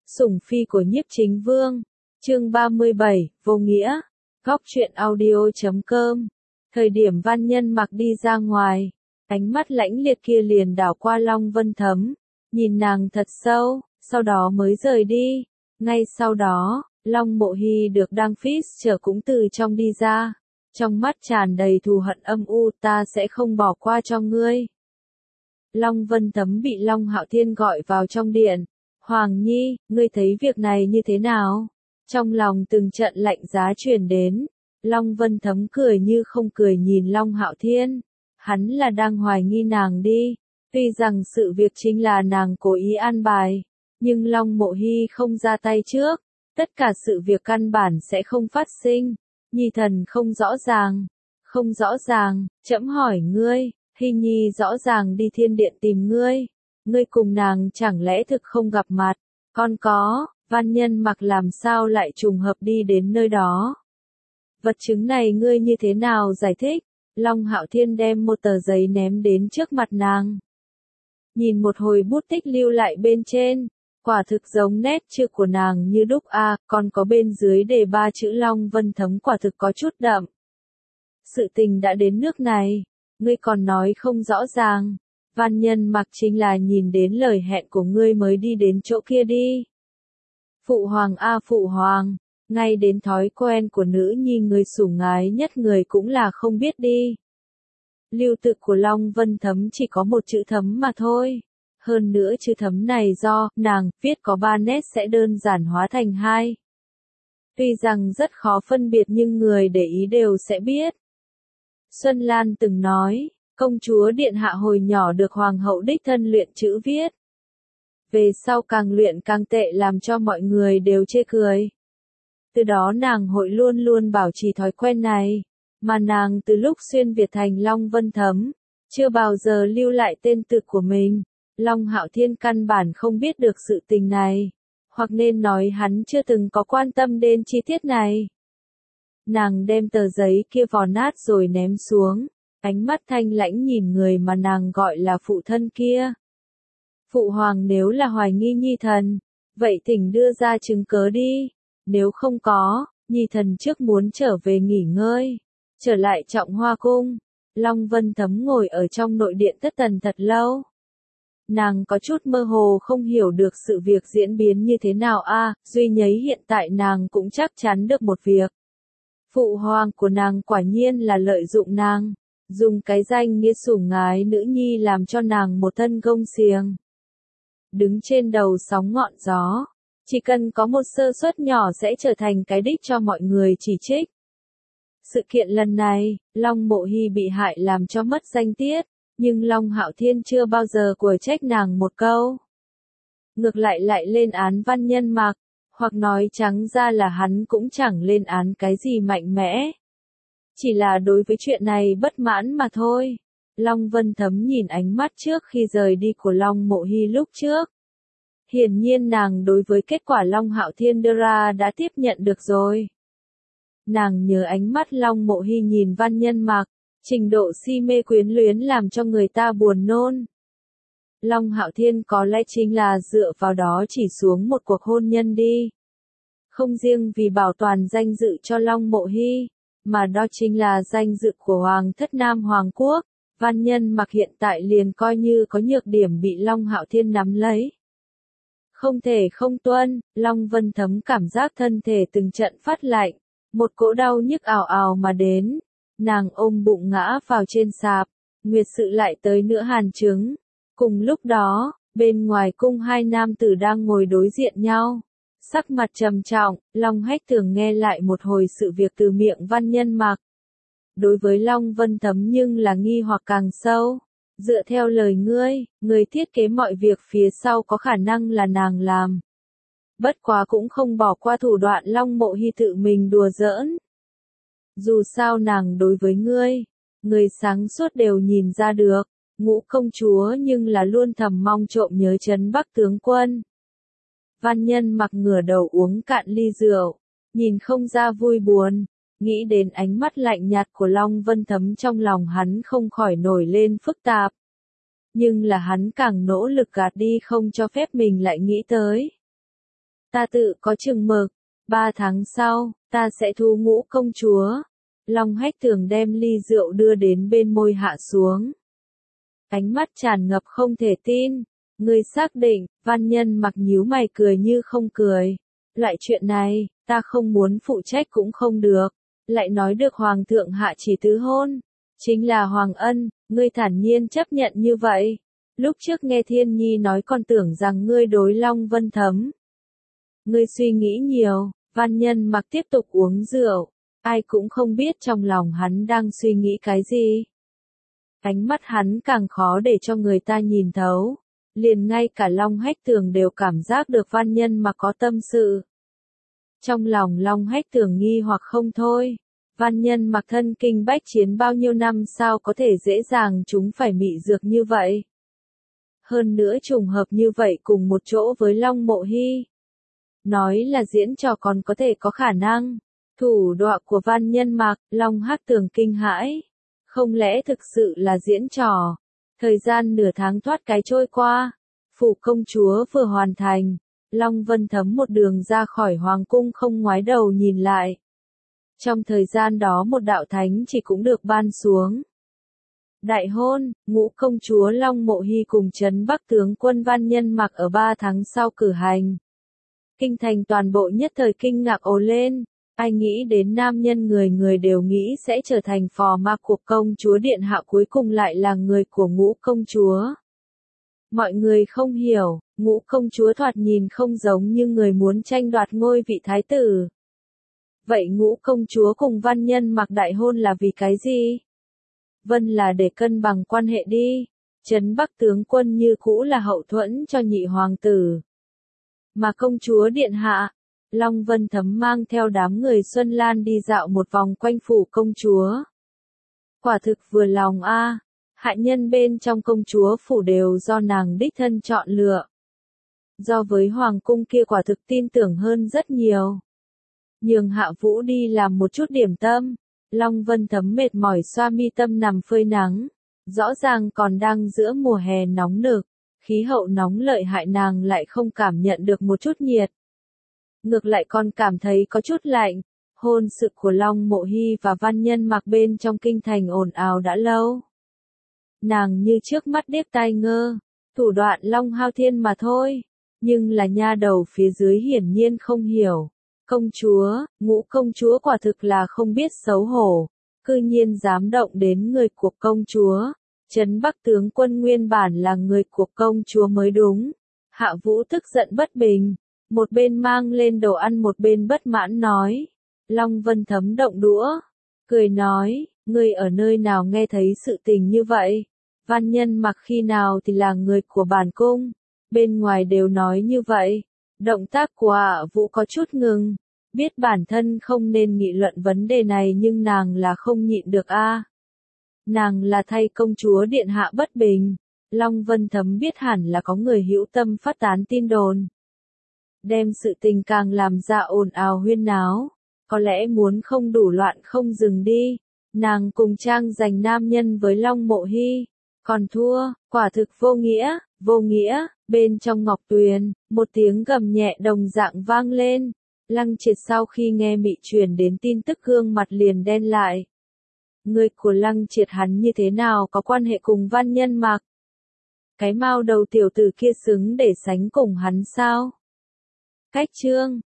Sủng phi của Nhiếp Chính Vương, chương 37, vô nghĩa, góc truyện audio.com. Thời điểm Văn Nhân Mặc đi ra ngoài, ánh mắt lãnh liệt kia liền đảo qua Long Vân Thấm, nhìn nàng thật sâu, sau đó mới rời đi. Ngay sau đó, Long Mộ Hy được Đăng Phít trở cũng từ trong đi ra, trong mắt tràn đầy thù hận âm u, ta sẽ không bỏ qua cho ngươi. Long Vân Thấm bị Long Hạo Thiên gọi vào trong điện. Hoàng Nhi, ngươi thấy việc này như thế nào? Trong lòng từng trận lạnh giá truyền đến, Long Vân Thấm cười như không cười nhìn Long Hạo Thiên. Hắn là đang hoài nghi nàng đi, tuy rằng sự việc chính là nàng cố ý an bài, nhưng Long Mộ Hy không ra tay trước, tất cả sự việc căn bản sẽ không phát sinh. Nhi thần không rõ ràng, trẫm hỏi ngươi, Hy Nhi rõ ràng đi thiên điện tìm ngươi. Ngươi cùng nàng chẳng lẽ thực không gặp mặt, còn có, Văn Nhân Mặc làm sao lại trùng hợp đi đến nơi đó. Vật chứng này ngươi như thế nào giải thích? Long Hạo Thiên đem một tờ giấy ném đến trước mặt nàng. Nhìn một hồi bút tích lưu lại bên trên, quả thực giống nét chữ của nàng như đúc a, còn có bên dưới đề 3 chữ Long Vân Thấm quả thực có chút đậm. Sự tình đã đến nước này, ngươi còn nói không rõ ràng. Văn Nhân Mặc chính là nhìn đến lời hẹn của ngươi mới đi đến chỗ kia đi. Phụ hoàng a phụ hoàng, ngay đến thói quen của nữ nhi người sủng ái nhất người cũng là không biết đi. Lưu tự của Long Vân Thấm chỉ có một chữ Thấm mà thôi. Hơn nữa chữ Thấm này do nàng viết có 3 nét sẽ đơn giản hóa thành 2. Tuy rằng rất khó phân biệt nhưng người để ý đều sẽ biết. Xuân Lan từng nói, công chúa điện hạ hồi nhỏ được hoàng hậu đích thân luyện chữ viết. Về sau càng luyện càng tệ làm cho mọi người đều chê cười. Từ đó nàng hội luôn luôn bảo trì thói quen này, mà nàng từ lúc xuyên Việt thành Long Vân Thấm, chưa bao giờ lưu lại tên tự của mình. Long Hạo Thiên căn bản không biết được sự tình này, hoặc nên nói hắn chưa từng có quan tâm đến chi tiết này. Nàng đem tờ giấy kia vò nát rồi ném xuống. Ánh mắt thanh lãnh nhìn người mà nàng gọi là phụ thân kia. Phụ hoàng nếu là hoài nghi nhi thần, vậy thỉnh đưa ra chứng cớ đi. Nếu không có, nhi thần trước muốn trở về nghỉ ngơi. Trở lại Trọng Hoa Cung, Long Vân Thấm ngồi ở trong nội điện thất thần thật lâu. Nàng có chút mơ hồ không hiểu được sự việc diễn biến như thế nào duy nhấy hiện tại nàng cũng chắc chắn được một việc. Phụ hoàng của nàng quả nhiên là lợi dụng nàng. Dùng cái danh nghĩa sủng ái nữ nhi làm cho nàng một thân gông xiềng. Đứng trên đầu sóng ngọn gió, chỉ cần có một sơ suất nhỏ sẽ trở thành cái đích cho mọi người chỉ trích. Sự kiện lần này, Long Mộ Hy bị hại làm cho mất danh tiết, nhưng Long Hạo Thiên chưa bao giờ quở trách nàng một câu. Ngược lại lên án Văn Nhân Mặc, hoặc nói trắng ra là hắn cũng chẳng lên án cái gì mạnh mẽ. Chỉ là đối với chuyện này bất mãn mà thôi. Long Vân Thấm nhìn ánh mắt trước khi rời đi của Long Mộ Hy lúc trước. Hiển nhiên nàng đối với kết quả Long Hạo Thiên đưa ra đã tiếp nhận được rồi. Nàng nhớ ánh mắt Long Mộ Hy nhìn Văn Nhân Mặc, trình độ si mê quyến luyến làm cho người ta buồn nôn. Long Hạo Thiên có lẽ chính là dựa vào đó chỉ xuống một cuộc hôn nhân đi. Không riêng vì bảo toàn danh dự cho Long Mộ Hy, mà đó chính là danh dự của Hoàng thất Nam Hoàng Quốc. Văn Nhân Mặc hiện tại liền coi như có nhược điểm bị Long Hạo Thiên nắm lấy. Không thể không tuân, Long Vân Thấm cảm giác thân thể từng trận phát lạnh, một cỗ đau nhức ào ào mà đến. Nàng ôm bụng ngã vào trên sạp, nguyệt sự lại tới nữa hàn chứng. Cùng lúc đó, bên ngoài cung 2 nam tử đang ngồi đối diện nhau. Sắc mặt trầm trọng, Long Hách Thường nghe lại một hồi sự việc từ miệng Văn Nhân Mặc. Đối với Long Vân Thấm nhưng là nghi hoặc càng sâu. Dựa theo lời ngươi, người thiết kế mọi việc phía sau có khả năng là nàng làm. Bất quá cũng không bỏ qua thủ đoạn Long Mộ Hy tự mình đùa giỡn. Dù sao nàng đối với ngươi, người sáng suốt đều nhìn ra được, Ngũ công chúa nhưng là luôn thầm mong trộm nhớ Trấn Bắc tướng quân. Văn Nhân Mặc ngửa đầu uống cạn ly rượu, nhìn không ra vui buồn, nghĩ đến ánh mắt lạnh nhạt của Long Vân Thấm trong lòng hắn không khỏi nổi lên phức tạp. Nhưng là hắn càng nỗ lực gạt đi không cho phép mình lại nghĩ tới. ta tự có chừng mực, 3 tháng sau, ta sẽ thu Ngũ công chúa. Long Hách Tường đem ly rượu đưa đến bên môi hạ xuống. Ánh mắt tràn ngập không thể tin. Ngươi xác định, Văn Nhân Mặc nhíu mày cười như không cười. Loại chuyện này, ta không muốn phụ trách cũng không được. Lại nói được Hoàng thượng hạ chỉ tứ hôn. Chính là Hoàng Ân, ngươi thản nhiên chấp nhận như vậy. Lúc trước nghe Thiên Nhi nói còn tưởng rằng ngươi đối Long Vân Thấm. Ngươi suy nghĩ nhiều, Văn Nhân Mặc tiếp tục uống rượu. Ai cũng không biết trong lòng hắn đang suy nghĩ cái gì. Ánh mắt hắn càng khó để cho người ta nhìn thấu. Liền ngay cả Long Hách Tường đều cảm giác được Văn Nhân Mặc có tâm sự. Trong lòng Long Hách Tường nghi hoặc không thôi. Văn Nhân Mặc thân kinh bách chiến bao nhiêu năm sao có thể dễ dàng chúng phải mị dược như vậy. Hơn nữa trùng hợp như vậy cùng một chỗ với Long Mộ Hy. Nói là diễn trò còn có thể có khả năng. Thủ đoạn của Văn Nhân Mặc, Long Hách Tường kinh hãi. Không lẽ thực sự là diễn trò? Thời gian nửa tháng thoát cái trôi qua. Phủ công chúa vừa hoàn thành. Long Vân Thấm một đường ra khỏi hoàng cung không ngoái đầu nhìn lại. Trong thời gian đó một đạo thánh chỉ cũng được ban xuống. Đại hôn, Ngũ công chúa Long Mộ Hy cùng trấn Bắc tướng quân Văn Nhân Mặc ở 3 tháng sau cử hành. Kinh thành toàn bộ nhất thời kinh ngạc ồ lên. Ai nghĩ đến nam nhân người người đều nghĩ sẽ trở thành phò mã của công chúa điện hạ cuối cùng lại là người của Ngũ công chúa. Mọi người không hiểu, Ngũ công chúa thoạt nhìn không giống như người muốn tranh đoạt ngôi vị thái tử. Vậy Ngũ công chúa cùng Văn Nhân Mặc đại hôn là vì cái gì? Vân là để cân bằng quan hệ đi. Trấn Bắc tướng quân như cũ là hậu thuẫn cho nhị hoàng tử. Mà công chúa điện hạ, Long Vân Thấm mang theo đám người Xuân Lan đi dạo một vòng quanh phủ công chúa. Quả thực vừa lòng a, hạ nhân bên trong công chúa phủ đều do nàng đích thân chọn lựa. Do với hoàng cung kia quả thực tin tưởng hơn rất nhiều. Nhường Hạ Vũ đi làm một chút điểm tâm. Long Vân Thấm mệt mỏi xoa mi tâm nằm phơi nắng. Rõ ràng còn đang giữa mùa hè nóng nực. Khí hậu nóng lợi hại nàng lại không cảm nhận được một chút nhiệt. Ngược lại còn cảm thấy có chút lạnh. Hôn sự của Long Mộ Hy và Văn Nhân Mặc bên trong kinh thành ồn ào đã lâu. Nàng như trước mắt điếc tai ngơ. Thủ đoạn Long Hao Thiên mà thôi. Nhưng là nha đầu phía dưới hiển nhiên không hiểu. Công chúa, Ngũ công chúa quả thực là không biết xấu hổ. Cư nhiên dám động đến người của công chúa. Trấn Bắc tướng quân nguyên bản là người của công chúa mới đúng. Hạ Vũ tức giận bất bình. Một bên mang lên đồ ăn một bên bất mãn nói. Long Vân Thấm động đũa. Cười nói, ngươi ở nơi nào nghe thấy sự tình như vậy? Văn Nhân Mặc khi nào thì là người của bản cung. Bên ngoài đều nói như vậy. Động tác của Hạ Vũ có chút ngừng. Biết bản thân không nên nghị luận vấn đề này nhưng nàng là không nhịn được a. Nàng là thay công chúa điện hạ bất bình. Long Vân Thấm biết hẳn là có người hữu tâm phát tán tin đồn. Đem sự tình càng làm ra ồn ào huyên náo. Có lẽ muốn không đủ loạn không dừng đi. Nàng cùng trang giành nam nhân với Long Mộ Hy. Còn thua, quả thực vô nghĩa, vô nghĩa. Bên trong Ngọc Tuyền, một tiếng gầm nhẹ đồng dạng vang lên. Lăng Triệt sau khi nghe Mị truyền đến tin tức gương mặt liền đen lại. Người của Lăng Triệt hắn như thế nào có quan hệ cùng Văn Nhân Mặc? Cái mao đầu tiểu tử kia xứng để sánh cùng hắn sao? Cách chương